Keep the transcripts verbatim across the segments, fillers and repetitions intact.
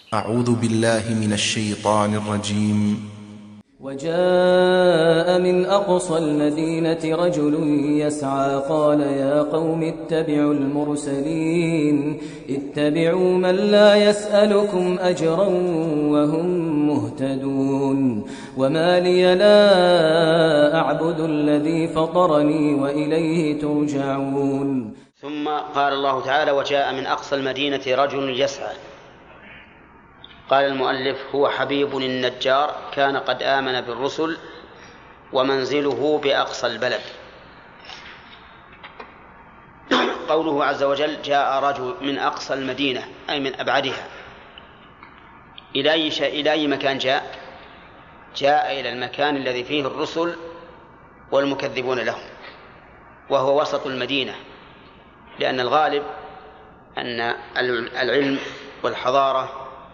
أعوذ بالله من الشيطان الرجيم. وجاء من أقصى المدينة رجل يسعى قال يا قوم اتبعوا المرسلين اتبعوا من لا يسألكم أجرا وهم مهتدون وما لي لا أعبد الذي فطرني وإليه ترجعون. ثم قال الله تعالى وجاء من أقصى المدينة رجل يسعى. قال المؤلف هو حبيب النجار كان قد آمن بالرسل ومنزله بأقصى البلد. قوله عز وجل جاء رجل من أقصى المدينة أي من أبعدها. إلى أي شيء إلى أي مكان جاء؟ جاء إلى المكان الذي فيه الرسل والمكذبون لهم، وهو وسط المدينة، لأن الغالب أن العلم والحضارة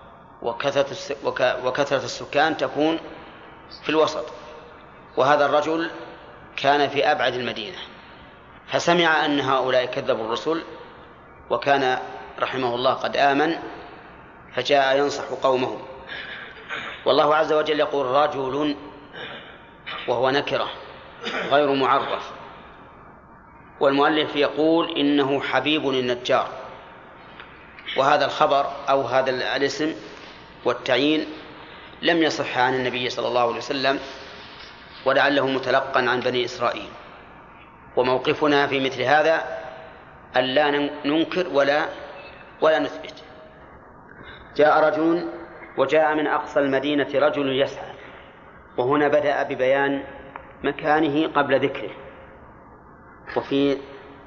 وكثرة السكان تكون في الوسط، وهذا الرجل كان في أبعد المدينة، فسمع أن هؤلاء كذبوا الرسل وكان رحمه الله قد آمن، فجاء ينصح قومه. والله عز وجل يقول رجل وهو نكرة غير معرف، والمؤلف يقول إنه حبيب النجار، وهذا الخبر أو هذا الاسم والتعيين لم يصح عن النبي صلى الله عليه وسلم، ولعله متلقا عن بني إسرائيل. وموقفنا في مثل هذا أن لا ننكر ولا ولا نثبت. جاء رجل وجاء من أقصى المدينة رجل يسعى، وهنا بدأ ببيان مكانه قبل ذكره. وفي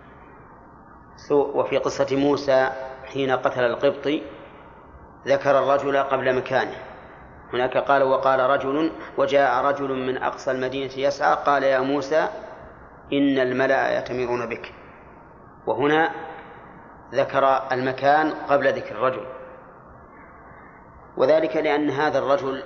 وفي قصة موسى حين قتل القبطي ذكر الرجل قبل مكانه. هناك قال وقال رجل وجاء رجل من أقصى المدينة يسعى قال يا موسى إن الملأ يأتمرون بك، وهنا ذكر المكان قبل ذكر الرجل، وذلك لأن هذا الرجل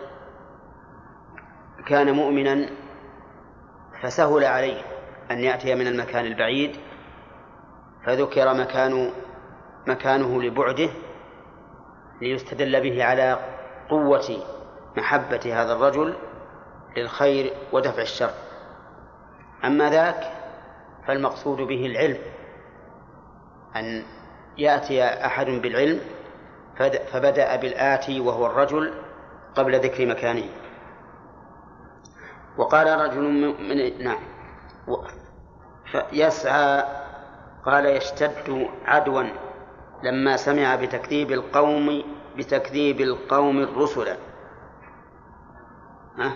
كان مؤمنا فسهل عليه أن يأتي من المكان البعيد، فذكر مكان مكانه لبعده ليستدل به على قوة محبة هذا الرجل للخير ودفع الشر. أما ذاك فالمقصود به العلم، أن يأتي أحد بالعلم، فبدأ بالآتي وهو الرجل قبل ذكر مكانه. وقال رجل من نعم يسعى قال يشتد عدوا لما سمع بتكذيب القوم بتكذيب القوم الرسل. ها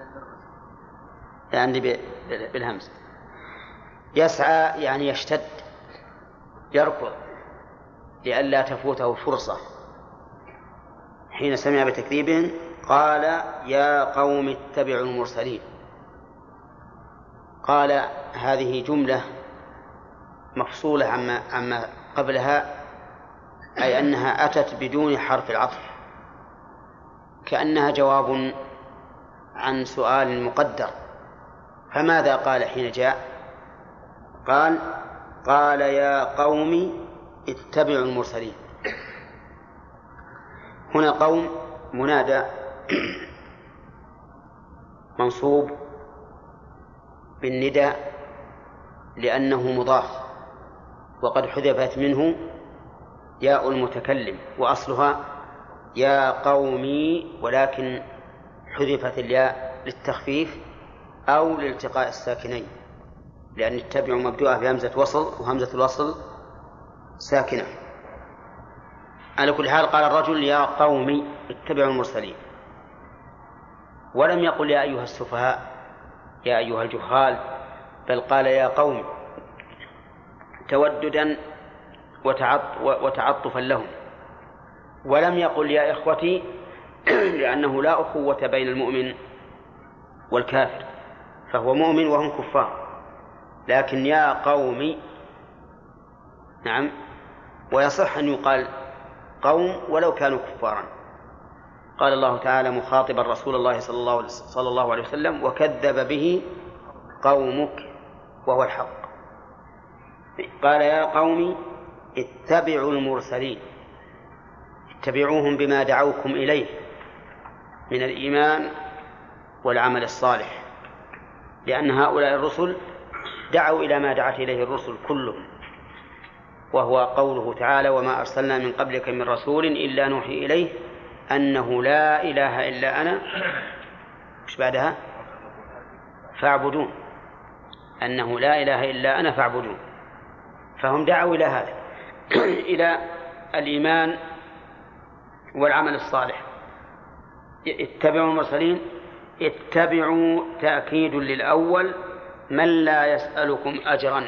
يعني بالهمس. يسعى يعني يشتد يركض لئلا تفوته الفرصة. حين سمع بتكذيبهم قال يا قوم اتبعوا المرسلين. قال هذه جملة مفصولة عما, عما قبلها، أي أنها أتت بدون حرف العطف، كأنها جواب عن سؤال مقدر. فماذا قال حين جاء؟ قال قال يا قوم اتبعوا المرسلين. هنا قوم منادى منصوب بالنداء لأنه مضاف، وقد حذفت منه ياء المتكلم وأصلها يا قومي، ولكن حذفت الياء للتخفيف أو لالتقاء الساكنين، لأن اتبعوا مبدوءة بهمزة وصل، وهمزة الوصل ساكنة. على كل حال قال الرجل يا قومي اتبعوا المرسلين، ولم يقل يا أيها السفهاء يا أيها الجهال، بل قال يا قوم توددا وتعطفا لهم، ولم يقل يا إخوتي لأنه لا أخوة بين المؤمن والكافر، فهو مؤمن وهم كفار، لكن يا قوم نعم، ويصح أن يقال قوم ولو كانوا كفارا. قال الله تعالى مخاطبا رسول الله صلى الله عليه وسلم وكذب به قومك وهو الحق. قال يا قوم اتبعوا المرسلين. اتبعوهم بما دعوكم إليه من الإيمان والعمل الصالح، لأن هؤلاء الرسل دعوا إلى ما دعت إليه الرسل كلهم، وهو قوله تعالى: وما أرسلنا من قبلك من رسول إلا نوحي إليه أنه لا إله إلا أنا مش بعدها فاعبدون، أنه لا إله إلا أنا فاعبدون. فهم دعوا إلى هذا إلى الإيمان والعمل الصالح. اتبعوا المرسلين، اتبعوا تأكيد للأول من لا يسألكم أجرا،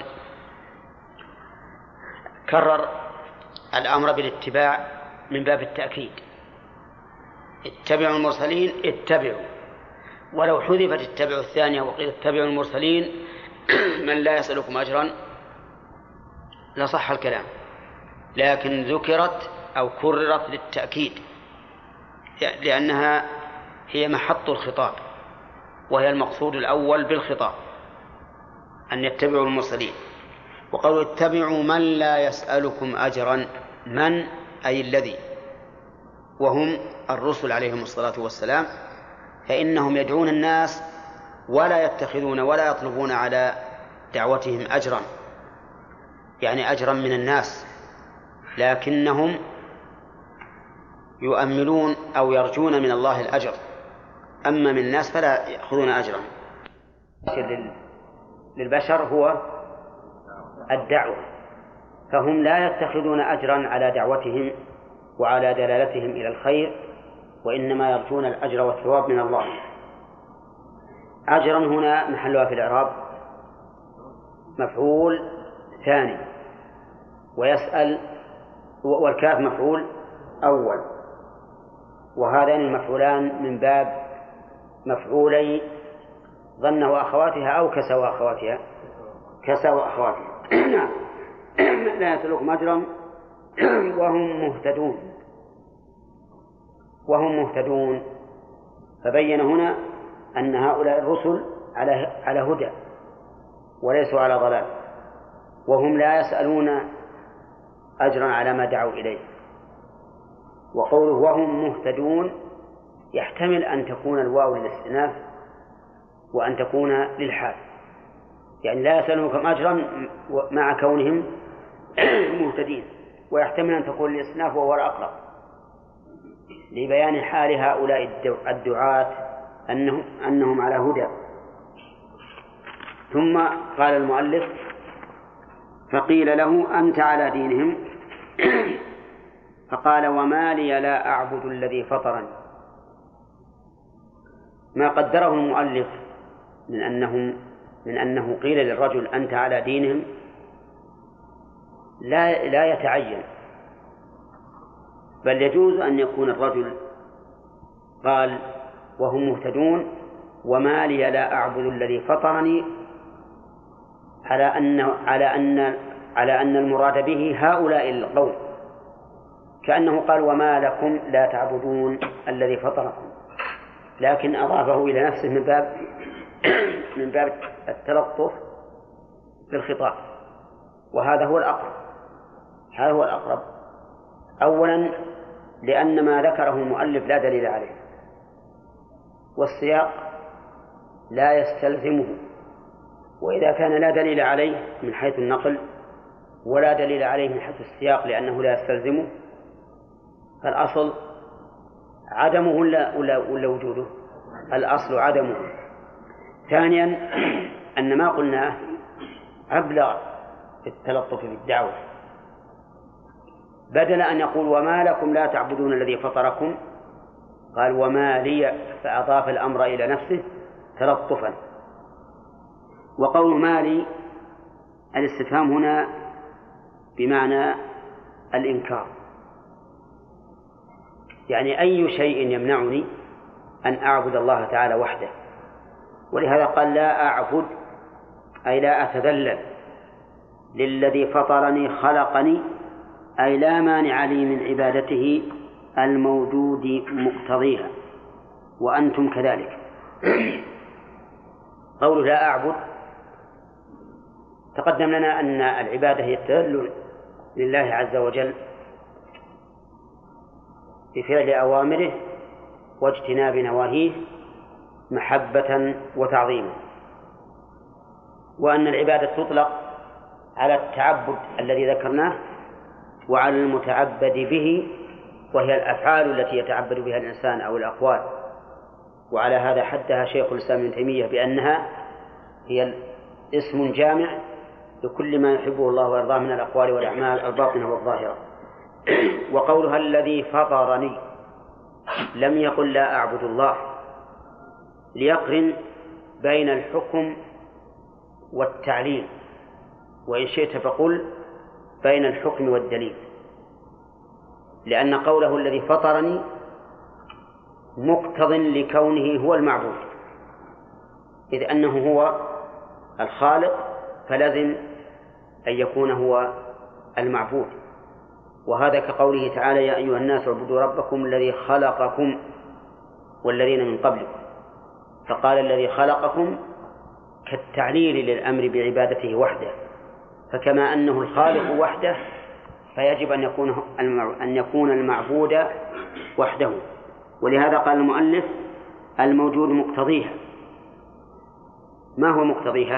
كرر الأمر بالاتباع من باب التأكيد. اتبعوا المرسلين اتبعوا، ولو حذفت اتبعوا الثانية وقيل اتبعوا المرسلين من لا يسألكم أجرا لصح الكلام، لكن ذكرت أو كررت للتأكيد لأنها هي محط الخطاب، وهي المقصود الأول بالخطاب أن يتبعوا المرسلين. وقالوا اتبعوا من لا يسألكم أجرا، من أي الذي، وهم الرسل عليهم الصلاة والسلام، فإنهم يدعون الناس ولا يتخذون ولا يطلبون على دعوتهم أجرا، يعني أجرا من الناس، لكنهم يؤملون أو يرجون من الله الأجر، أما من الناس فلا يأخذون أجرا. للبشر هو الدعوة، فهم لا يتخذون أجرا على دعوتهم وعلى دلالتهم إلى الخير، وإنما يرجون الأجر والثواب من الله. أجرا هنا محلها في الإعراب مفعول ثاني، ويسأل والكاف مفعول أول، وهذان المفعولان من باب مفعولي ظن وأخواتها أو كسى وأخواتها كسى وأخواتها لا يسألكم أجرا وهم مهتدون وهم مهتدون فبين هنا أن هؤلاء الرسل على على هدى وليسوا على ضلال، وهم لا يسألون أجرا على ما دعوا إليه. وقوله وهم مهتدون يحتمل أن تكون الواو للاستئناف وأن تكون للحال، يعني لا يسألونكم أجرا مع كونهم مهتدين، ويحتمل أن تكون للاستئناف وهو الأقرب لبيان حال هؤلاء الدعاة أنهم, أنهم على هدى. ثم قال المؤلف فقيل له أنت على دينهم فقال وما لي لا أعبد الذي فطرني. ما قدره المؤلف من أنهم من أنه قيل للرجل أنت على دينهم لا لا يتعين، بل يجوز أن يكون الرجل قال وهم مهتدون وما لي لا أعبد الذي فطرني، على أن على أن على أن المراد به هؤلاء القوم، كأنه قال وما لكم لا تعبدون الذي فطركم، لكن أضافه إلى نفسه من باب من باب التلطف بالخطاب، وهذا هو الأقرب هذا هو الأقرب أولا لأن ما ذكره المؤلف لا دليل عليه، والسياق لا يستلزمه، وإذا كان لا دليل عليه من حيث النقل ولا دليل عليه من حيث السياق لأنه لا يستلزمه، فالأصل عدمه ولا, ولا, ولا وجوده؟ الأصل عدمه. ثانيا أن ما قلناه أبلغ في التلطف في الدعوة، بدل أن يقول وما لكم لا تعبدون الذي فطركم قال وما لي، فأضاف الأمر إلى نفسه تلطفا. وقول ما لي الاستفهام هنا بمعنى الإنكار، يعني أي شيء يمنعني أن أعبد الله تعالى وحده، ولهذا قال لا أعبد أي لا أتذلل للذي فطرني خلقني، أي لا مانع لي من عبادته الموجود مقتضيها وأنتم كذلك. قوله لا أعبد تقدم لنا أن العبادة هي التذلل لله عز وجل بفعل أوامره واجتناب نواهيه محبة وتعظيما، وأن العبادة تطلق على التعبد الذي ذكرناه وعلى المتعبد به، وهي الأفعال التي يتعبد بها الإنسان أو الأقوال. وعلى هذا حدها شيخ الإسلام ابن تيمية بأنها هي اسم جامع لكل ما يحبه الله ويرضاه من الأقوال والأعمال الباطنة والظاهرة. وقولها الذي فطرني لم يقل لا أعبد الله، ليقرن بين الحكم والتعليل، وإن شئت فقل بين الحكم والدليل، لأن قوله الذي فطرني مقتض لكونه هو المعبود، إذ أنه هو الخالق فلازم أن يكون هو المعبود. وهذا كقوله تعالى يا أيها الناس اعبدوا ربكم الذي خلقكم والذين من قبلكم، فقال الذي خلقكم كالتعليل للأمر بعبادته وحده، فكما أنه الخالق وحده فيجب أن يكون أن يكون المعبود وحده. ولهذا قال المؤلف الموجود مقتضيها. ما هو مقتضيها؟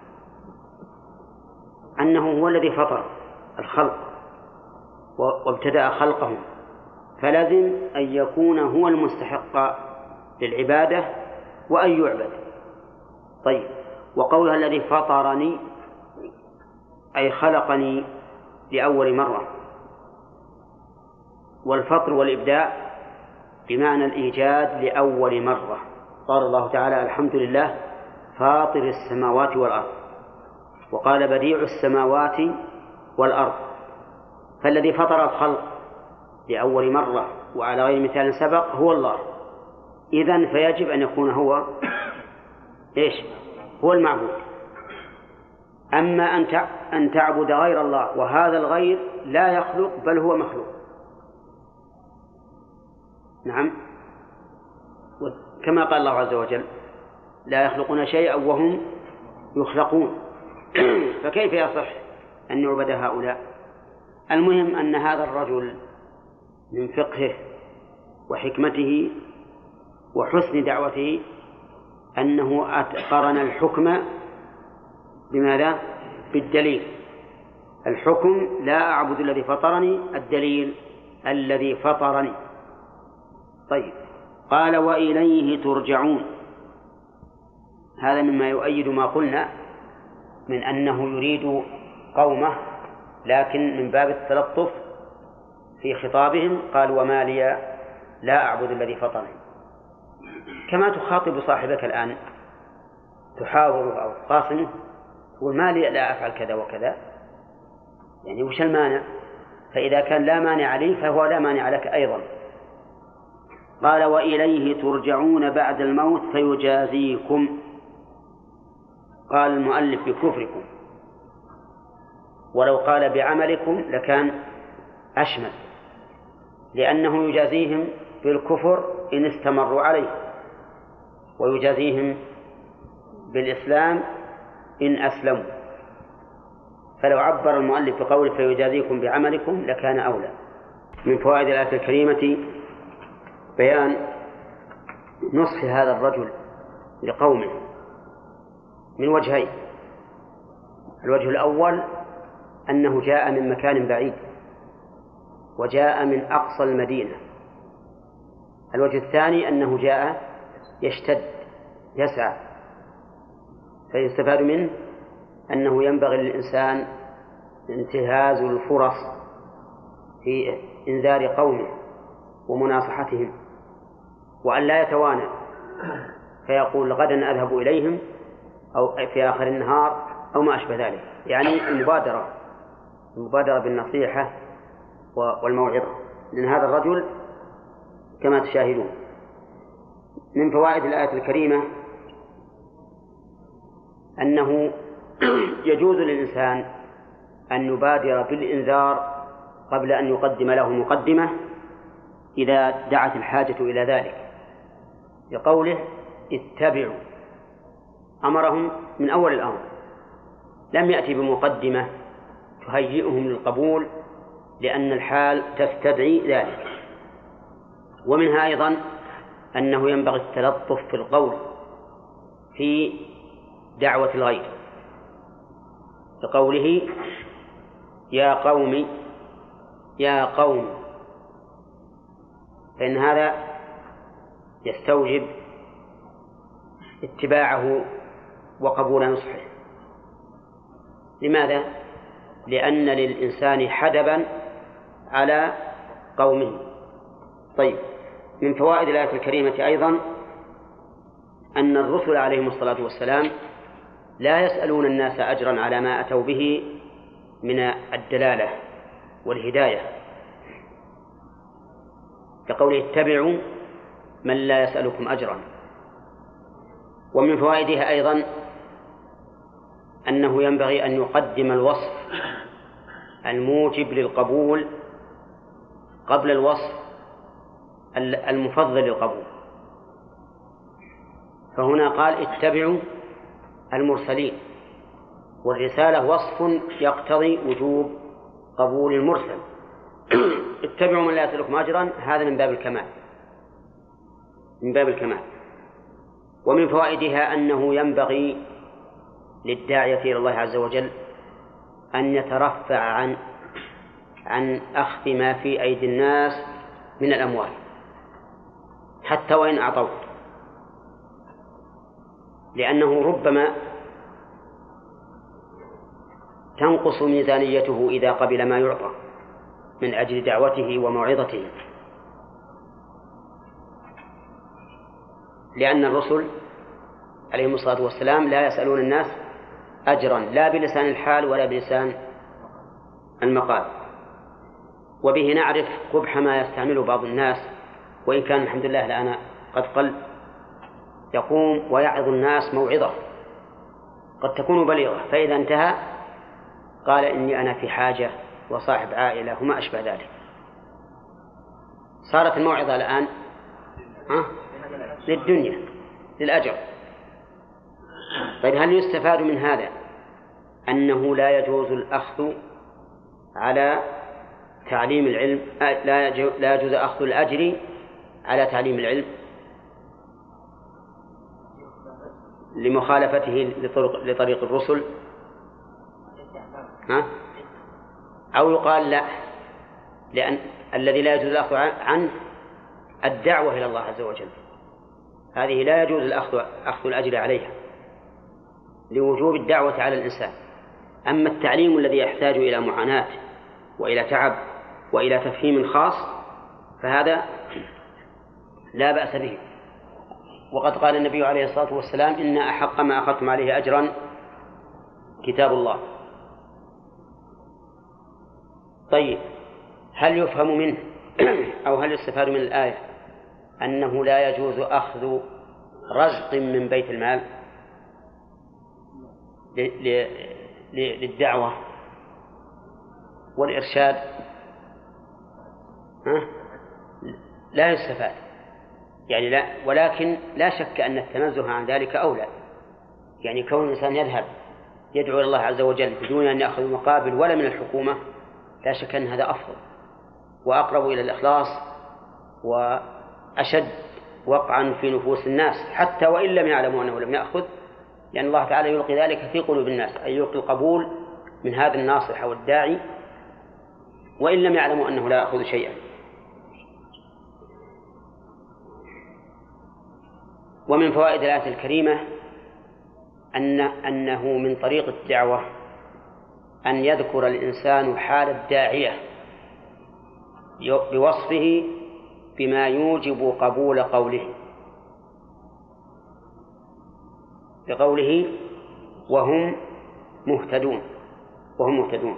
أنه هو الذي فطر الخلق وابتدأ خلقهم، فلازم أن يكون هو المستحق للعبادة وأن يعبد. طيب، وقولها الذي فطرني أي خلقني لأول مرة، والفطر والإبداع بمعنى الإيجاد لأول مرة. قال الله تعالى الحمد لله فاطر السماوات والأرض، وقال بديع السماوات والأرض. فالذي فطر الخلق لأول مرة وعلى غير مثال سبق هو الله، إذن فيجب أن يكون هو إيش؟ هو المعبود. أما أن تعبد غير الله وهذا الغير لا يخلق بل هو مخلوق، نعم، كما قال الله عز وجل لا يخلقون شيئا وهم يخلقون. فكيف يصح أن يعبد هؤلاء؟ المهم أن هذا الرجل من فقهه وحكمته وحسن دعوته أنه قرن الحكم بماذا؟ بالدليل. الحكم لا أعبد الذي فطرني، الدليل الذي فطرني. طيب، قال وإليه ترجعون. هذا مما يؤيد ما قلنا من أنه يريد قومه، لكن من باب التلطف في خطابهم قال وما لي لا أعبد الذي فطرني، كما تخاطب صاحبك الآن تحاوره أو تخاصمه تقول ما لي لا أفعل كذا وكذا، يعني وش المانع؟ فإذا كان لا مانع لي فهو لا مانع لك أيضا. قال وإليه ترجعون بعد الموت فيجازيكم. قال المؤلف بكفركم، ولو قال بعملكم لكان أشمل، لأنه يجازيهم بالكفر إن استمروا عليه، ويجازيهم بالإسلام إن أسلموا. فلو عبر المؤلف بقوله فيجازيكم بعملكم لكان أولى. من فوائد الآية الكريمة بيان نصح هذا الرجل لقومه من وجهين. الوجه الأول أنه جاء من مكان بعيد وجاء من أقصى المدينة. الوجه الثاني أنه جاء يشتد يسعى، فيستفاد منه أنه ينبغي للإنسان انتهاز الفرص في إنذار قومه ومناصحتهم، وأن لا يتوانى فيقول غدا أذهب إليهم أو في آخر النهار أو ما أشبه ذلك، يعني المبادرة المبادرة بالنصيحة والموعظة، لأن هذا الرجل كما تشاهدون. من فوائد الآية الكريمة أنه يجوز للإنسان أن يبادر بالإنذار قبل أن يقدم له مقدمة إذا دعت الحاجة إلى ذلك، لقوله اتبعوا، أمرهم من أول الأمر، لم يأتي بمقدمة تهيئهم للقبول لأن الحال تستدعي ذلك. ومنها أيضا أنه ينبغي التلطف في القول في دعوة الغير، بقوله يا قوم يا قوم، فإن هذا يستوجب اتباعه وقبول نصحه. لماذا؟ لأن للإنسان حدبا على قومه. طيب، من فوائد الآية الكريمة أيضا أن الرسل عليهم الصلاة والسلام لا يسألون الناس أجرا على ما أتوا به من الدلالة والهداية، كقوله اتبعوا من لا يسألكم أجرا. ومن فوائدها أيضا أنه ينبغي أن يقدم الوصف الموجب للقبول قبل الوصف المفضل للقبول. فهنا قال اتبعوا المرسلين، والرسالة وصف يقتضي وجوب قبول المرسل. اتبعوا من لا يسألكم أجرا، هذا من باب الكمال من باب الكمال. ومن فوائدها أنه ينبغي للداعية إلى الله عز وجل أن يترفع عن عن أخذ ما في أيدي الناس من الأموال حتى وإن أعطوا، لأنه ربما تنقص ميزانيته إذا قبل ما يعطى من أجل دعوته وموعظته، لأن الرسل عليهم الصلاة والسلام لا يسألون الناس أجرا لا بلسان الحال ولا بلسان المقال. وبه نعرف قبح ما يستعمله بعض الناس، وإن كان الحمد لله الآن قد قل، يقوم ويعظ الناس موعظة قد تكون بليغة، فإذا انتهى قال إني أنا في حاجة وصاحب عائلة وما أشبه ذلك. صارت الموعظة الآن ها؟ للدنيا للأجر. طيب، هل يستفاد من هذا أنه لا يجوز الأخذ على تعليم العلم، لا يجوز أخذ الأجر على تعليم العلم لمخالفته لطرق, لطريق الرسل؟ ها؟ أو يقال لا، لأن الذي لا يجوز الأخذ عنه الدعوة إلى الله عز وجل، هذه لا يجوز الأخذ أخذ الأجر عليها لوجوب الدعوة على الإنسان. أما التعليم الذي يحتاج إلى معاناة وإلى تعب وإلى تفهيم خاص فهذا لا بأس به. وقد قال النبي عليه الصلاة والسلام إن أحق ما أخذتم عليه أجرا كتاب الله. طيب، هل يفهم منه أو هل يستفاد من الآية أنه لا يجوز أخذ رزق من بيت المال للدعوة والإرشاد؟ ها؟ لا يستفاد يعني لا، ولكن لا شك أن التنزه عن ذلك أولى. يعني كون الإنسان يذهب يدعو إلى الله عز وجل بدون أن يأخذ مقابل ولا من الحكومة، لا شك أن هذا أفضل وأقرب إلى الإخلاص وأشد وقعا في نفوس الناس، حتى وإن لم يعلموا أنه لم يأخذ، لأن الله تعالى يلقي ذلك في قلوب الناس، أي يلقي القبول من هذا الناصح والداعي وإن لم يعلموا أنه لا يأخذ شيئا. ومن فوائد الآية الكريمة أن أنه من طريق الدعوة أن يذكر الإنسان حال الداعية بوصفه بما يوجب قبول قوله، بقوله وهم مهتدون وهم مهتدون.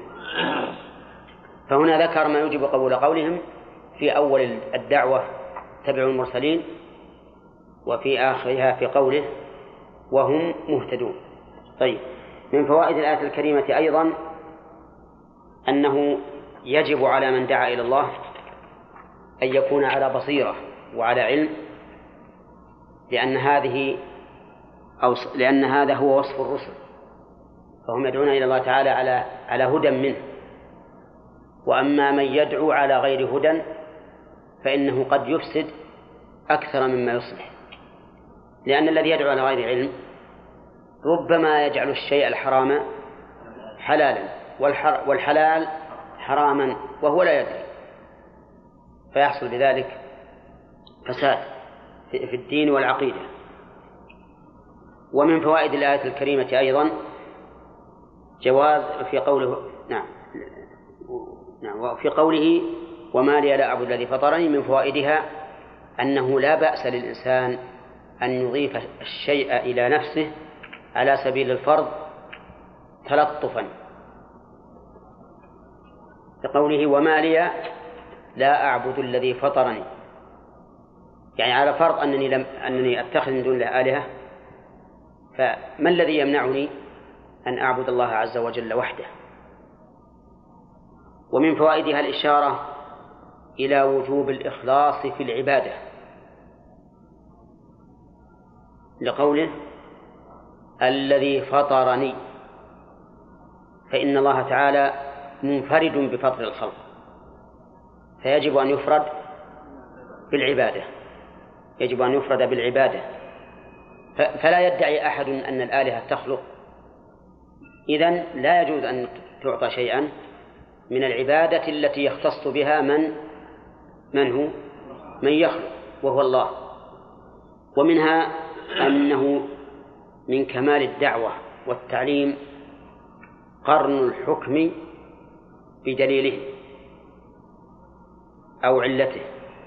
فهنا ذكر ما يوجب قبول قولهم في أول الدعوة تبعوا المرسلين، وفي آخرها في قوله وهم مهتدون. طيب، من فوائد الآية الكريمة أيضا أنه يجب على من دعا إلى الله أن يكون على بصيرة وعلى علم، لأن هذه أو لأن هذا هو وصف الرسل، فهم يدعون إلى الله تعالى على على هدى منه. وأما من يدعو على غير هدى فإنه قد يفسد أكثر مما يصلح، لأن الذي يدعو على غير علم ربما يجعل الشيء الحرام حلالا والحلال حراما وهو لا يدري، فيحصل بذلك فساد في الدين والعقيدة. ومن فوائد الآية الكريمة أيضا جواز في قوله نعم نعم وفي قوله وما لي لا أعبد الذي فطرني، من فوائدها أنه لا بأس للإنسان أن يضيف الشيء إلى نفسه على سبيل الفرض تلطفا، بقوله وما لي لا أعبد الذي فطرني، يعني على فرض أنني لم أنني أتخذ من دون الله آلهة، فما الذي يمنعني أن أعبد الله عز وجل وحده؟ ومن فوائدها الإشارة إلى وجوب الإخلاص في العبادة، لقوله الذي فطرني، فإن الله تعالى منفرد بفطر الخلق، فيجب أن يفرد بالعبادة يجب أن يفرد بالعبادة فلا يدعي أحد أن الآلهة تخلق، إذن لا يجوز أن تعطى شيئا من العبادة التي يختص بها من من هو من يخلق وهو الله. ومنها أنه من كمال الدعوة والتعليم قرن الحكم بدليله أو علته،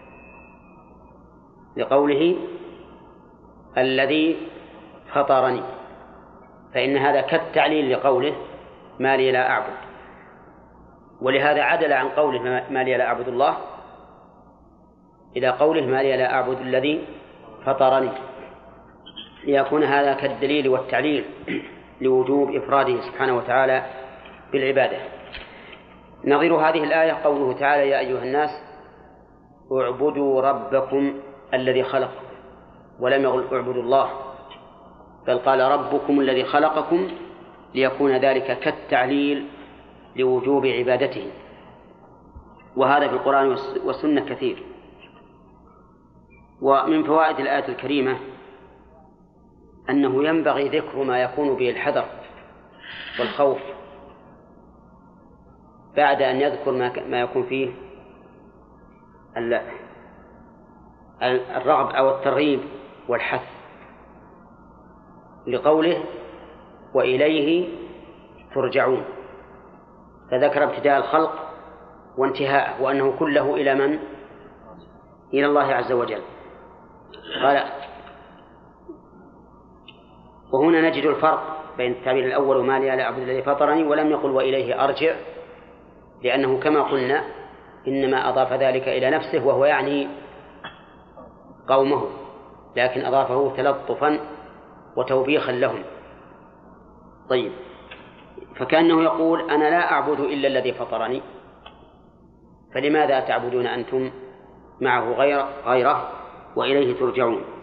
لقوله الذي فطرني، فإن هذا كالتعليل لقوله ما لي لا أعبد، ولهذا عدل عن قوله ما لي لا أعبد الله إلى قوله ما لي لا أعبد الذي فطرني، ليكون هذا كالدليل والتعليل لوجوب إفراده سبحانه وتعالى بالعبادة. نظير هذه الآية قوله تعالى يا أيها الناس اعبدوا ربكم الذي خلقكم، ولم يقل اعبدوا الله، بل قال ربكم الذي خلقكم، ليكون ذلك كالتعليل لوجوب عبادته، وهذا في القرآن والسنة كثير. ومن فوائد الآية الكريمة أنه ينبغي ذكر ما يكون به الحذر والخوف بعد أن يذكر ما يكون فيه الرغب أو الترغيب والحث، لقوله وإليه ترجعون، فذكر ابتداء الخلق وانتهاءه وأنه كله إلى من؟ إلى الله عز وجل. قال وهنا نجد الفرق بين التعبير الأول وما لي لا أعبد الذي فطرني، ولم يقل وإليه أرجع، لأنه كما قلنا إنما أضاف ذلك إلى نفسه وهو يعني قومه، لكن أضافه تلطفا وتوبيخا لهم. طيب، فكأنه يقول أنا لا أعبد إلا الذي فطرني، فلماذا تعبدون أنتم معه غير غيره وإليه ترجعون؟